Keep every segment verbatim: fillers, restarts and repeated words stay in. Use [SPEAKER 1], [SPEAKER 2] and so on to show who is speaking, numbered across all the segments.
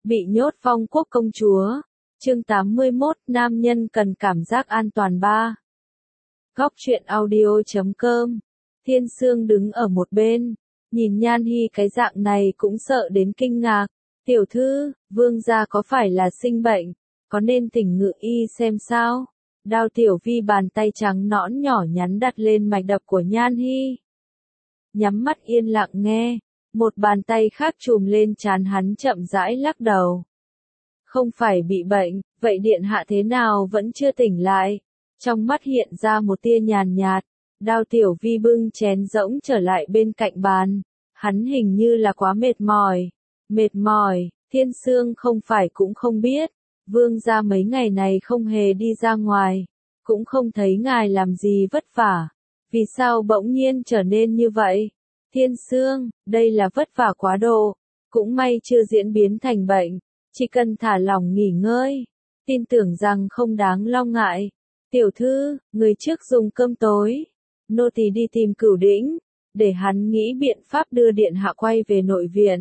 [SPEAKER 1] Bị nhốt Phong Quốc công chúa. Chương tám mươi mốt, nam nhân cần cảm giác an toàn ba. Góc truyện audio chấm com. Thiên Sương đứng ở một bên, nhìn Nhan Hi cái dạng này cũng sợ đến kinh ngạc. Tiểu thư, vương gia có phải là sinh bệnh, có nên thỉnh ngự y xem sao? Đao Tiểu Vi bàn tay trắng nõn nhỏ nhắn đặt lên mạch đập của Nhan Hi. Nhắm mắt yên lặng nghe, một bàn tay khác chùm lên trán hắn chậm rãi lắc đầu. Không phải bị bệnh, vậy điện hạ thế nào vẫn chưa tỉnh lại? Trong mắt hiện ra một tia nhàn nhạt, Đao Tiểu Vi bưng chén rỗng trở lại bên cạnh bàn, hắn hình như là quá mệt mỏi. Mệt mỏi, Thiên Sương không phải cũng không biết, vương gia mấy ngày này không hề đi ra ngoài, cũng không thấy ngài làm gì vất vả, vì sao bỗng nhiên trở nên như vậy? Thiên Sương, đây là vất vả quá độ, cũng may chưa diễn biến thành bệnh, chỉ cần thả lỏng nghỉ ngơi, tin tưởng rằng không đáng lo ngại. Tiểu thư, người trước dùng cơm tối, nô tỳ đi tìm Cửu Đĩnh, để hắn nghĩ biện pháp đưa điện hạ quay về nội viện.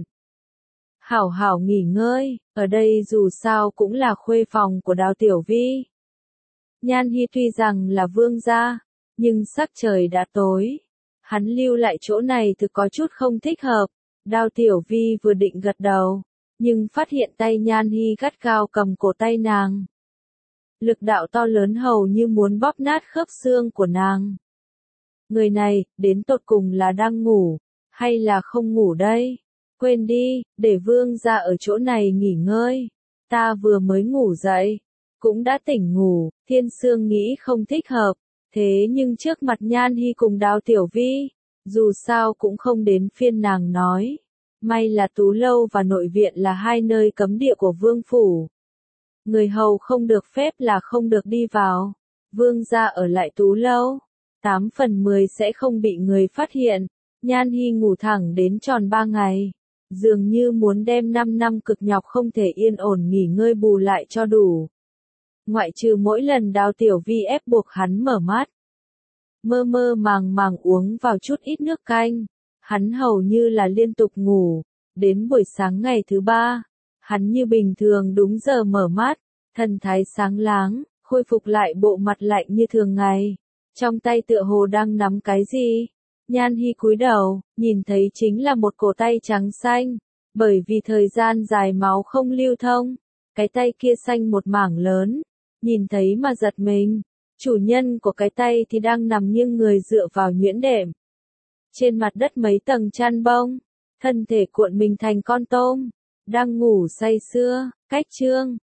[SPEAKER 1] Hảo hảo nghỉ ngơi, ở đây dù sao cũng là khuê phòng của Đao Tiểu Vi. Nhan Hi tuy rằng là vương gia, nhưng sắc trời đã tối, hắn lưu lại chỗ này thực có chút không thích hợp. Đao Tiểu Vi vừa định gật đầu, nhưng phát hiện tay Nhan Hi gắt gao cầm cổ tay nàng. Lực đạo to lớn hầu như muốn bóp nát khớp xương của nàng. Người này, đến tột cùng là đang ngủ, hay là không ngủ đây? Quên đi, để vương gia ở chỗ này nghỉ ngơi. Ta vừa mới ngủ dậy, cũng đã tỉnh ngủ. Thiên Sương nghĩ không thích hợp, thế nhưng trước mặt Nhan Hi cùng Đao Tiểu Vi, dù sao cũng không đến phiên nàng nói. May là Tú Lâu và nội viện là hai nơi cấm địa của vương phủ. Người hầu không được phép là không được đi vào. Vương gia ở lại Tú Lâu, tám phần mười sẽ không bị người phát hiện. Nhan Hi ngủ thẳng đến tròn ba ngày, dường như muốn đem năm năm cực nhọc không thể yên ổn nghỉ ngơi bù lại cho đủ. Ngoại trừ mỗi lần Đao Tiểu Vi ép buộc hắn mở mắt, mơ mơ màng màng uống vào chút ít nước canh, hắn hầu như là liên tục ngủ. Đến buổi sáng ngày thứ ba, hắn như bình thường đúng giờ mở mắt, thần thái sáng láng, khôi phục lại bộ mặt lạnh như thường ngày. Trong tay tựa hồ đang nắm cái gì? Nhan Hi cúi đầu, nhìn thấy chính là một cổ tay trắng xanh, bởi vì thời gian dài máu không lưu thông, cái tay kia xanh một mảng lớn, nhìn thấy mà giật mình. Chủ nhân của cái tay thì đang nằm nghiêng người dựa vào nhuyễn đệm. Trên mặt đất mấy tầng chăn bông, thân thể cuộn mình thành con tôm, đang ngủ say sưa. Cách chương,